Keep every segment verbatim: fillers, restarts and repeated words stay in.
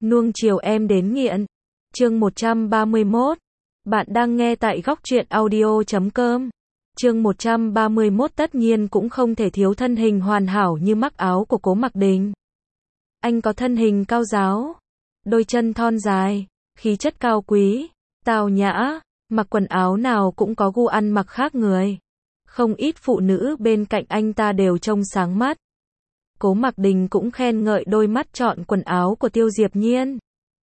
Nuông chiều em đến nghiện. Chương một trăm ba mươi mốt. Bạn đang nghe tại góc truyện audio chấm com. Chương một trăm ba mươi mốt tất nhiên cũng không thể thiếu thân hình hoàn hảo như mắc áo của Cố Mặc Đình. Anh có thân hình cao ráo, đôi chân thon dài, khí chất cao quý, tao nhã, mặc quần áo nào cũng có gu ăn mặc khác người. Không ít phụ nữ bên cạnh anh ta đều trông sáng mắt. Cố Mặc Đình cũng khen ngợi đôi mắt chọn quần áo của Tiêu Diệp Nhiên.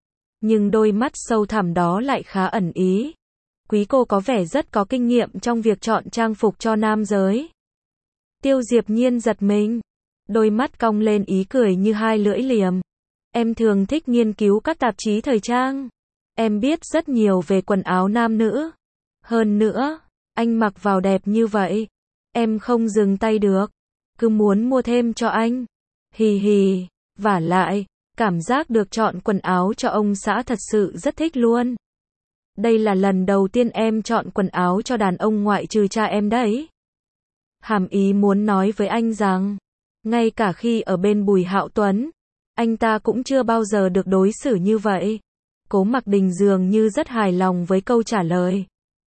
Nhưng đôi mắt sâu thẳm đó lại khá ẩn ý. Quý cô có vẻ rất có kinh nghiệm trong việc chọn trang phục cho nam giới. Tiêu Diệp Nhiên giật mình, đôi mắt cong lên ý cười như hai lưỡi liềm. Em thường thích nghiên cứu các tạp chí thời trang. Em biết rất nhiều về quần áo nam nữ. Hơn nữa, anh mặc vào đẹp như vậy, em không dừng tay được, cứ muốn mua thêm cho anh. Hì hì, vả lại, cảm giác được chọn quần áo cho ông xã thật sự rất thích luôn. Đây là lần đầu tiên em chọn quần áo cho đàn ông ngoại trừ cha em đấy. Hàm ý muốn nói với anh rằng, ngay cả khi ở bên Bùi Hạo Tuấn, anh ta cũng chưa bao giờ được đối xử như vậy. Cố Mặc Đình dường như rất hài lòng với câu trả lời.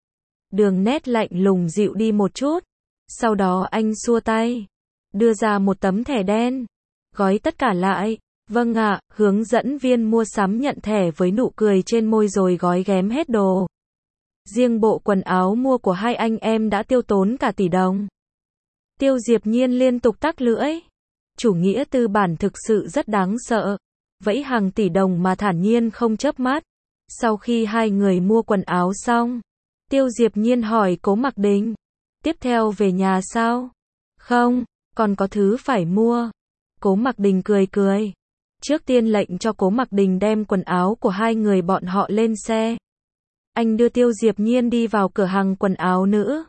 Đường nét lạnh lùng dịu đi một chút. Sau đó anh xua tay, đưa ra một tấm thẻ đen. Gói tất cả lại. Vâng ạ, hướng dẫn viên mua sắm nhận thẻ với nụ cười trên môi rồi gói ghém hết đồ. Riêng bộ quần áo mua của hai anh em đã tiêu tốn cả tỷ đồng. Tiêu Diệp Nhiên liên tục tắc lưỡi. Chủ nghĩa tư bản thực sự rất đáng sợ. Vẫy hàng tỷ đồng mà thản nhiên không chớp mắt. Sau khi hai người mua quần áo xong, Tiêu Diệp Nhiên hỏi Cố Mặc Đình, tiếp theo về nhà sao? Không, còn có thứ phải mua. Cố Mặc Đình cười cười. Trước tiên lệnh cho Cố Mặc Đình đem quần áo của hai người bọn họ lên xe. Anh đưa Tiêu Diệp Nhiên đi vào cửa hàng quần áo nữ.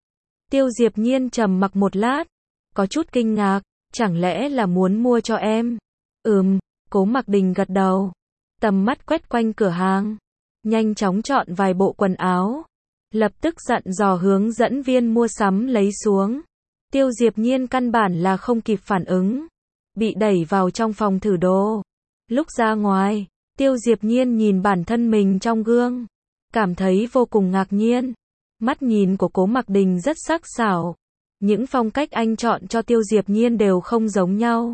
Tiêu Diệp Nhiên trầm mặc một lát, có chút kinh ngạc, chẳng lẽ là muốn mua cho em? Ừm, Cố Mặc Đình gật đầu. Tầm mắt quét quanh cửa hàng, nhanh chóng chọn vài bộ quần áo, lập tức dặn dò hướng dẫn viên mua sắm lấy xuống. Tiêu Diệp Nhiên căn bản là không kịp phản ứng, bị đẩy vào trong phòng thử đồ. Lúc ra ngoài, Tiêu Diệp Nhiên nhìn bản thân mình trong gương, cảm thấy vô cùng ngạc nhiên. Mắt nhìn của Cố Mặc Đình rất sắc sảo. Những phong cách anh chọn cho Tiêu Diệp Nhiên đều không giống nhau.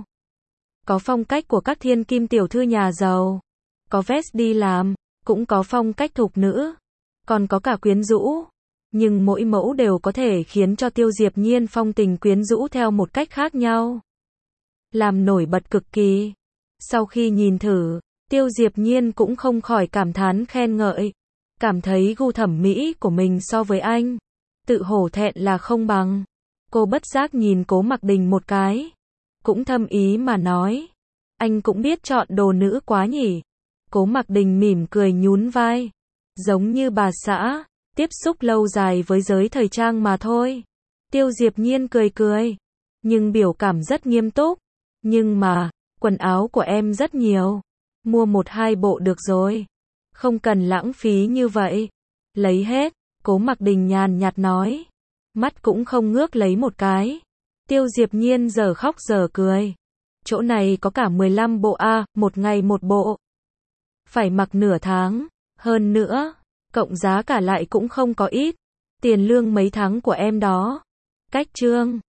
Có phong cách của các thiên kim tiểu thư nhà giàu, có vest đi làm, cũng có phong cách thục nữ, còn có cả quyến rũ. Nhưng mỗi mẫu đều có thể khiến cho Tiêu Diệp Nhiên phong tình quyến rũ theo một cách khác nhau, làm nổi bật cực kỳ. Sau khi nhìn thử, Tiêu Diệp Nhiên cũng không khỏi cảm thán khen ngợi, cảm thấy gu thẩm mỹ của mình so với anh, tự hổ thẹn là không bằng. Cô bất giác nhìn Cố Mặc Đình một cái, cũng thâm ý mà nói, anh cũng biết chọn đồ nữ quá nhỉ. Cố Mặc Đình mỉm cười nhún vai, giống như bà xã, tiếp xúc lâu dài với giới thời trang mà thôi. Tiêu Diệp Nhiên cười cười, nhưng biểu cảm rất nghiêm túc. Nhưng mà, quần áo của em rất nhiều, mua một hai bộ được rồi, không cần lãng phí như vậy. Lấy hết, Cố Mặc Đình nhàn nhạt nói, mắt cũng không ngước lấy một cái. Tiêu Diệp Nhiên giờ khóc giờ cười. Chỗ này có cả mười lăm bộ a, à, một ngày một bộ. Phải mặc nửa tháng, hơn nữa, cộng giá cả lại cũng không có ít. Tiền lương mấy tháng của em đó. Cách trương,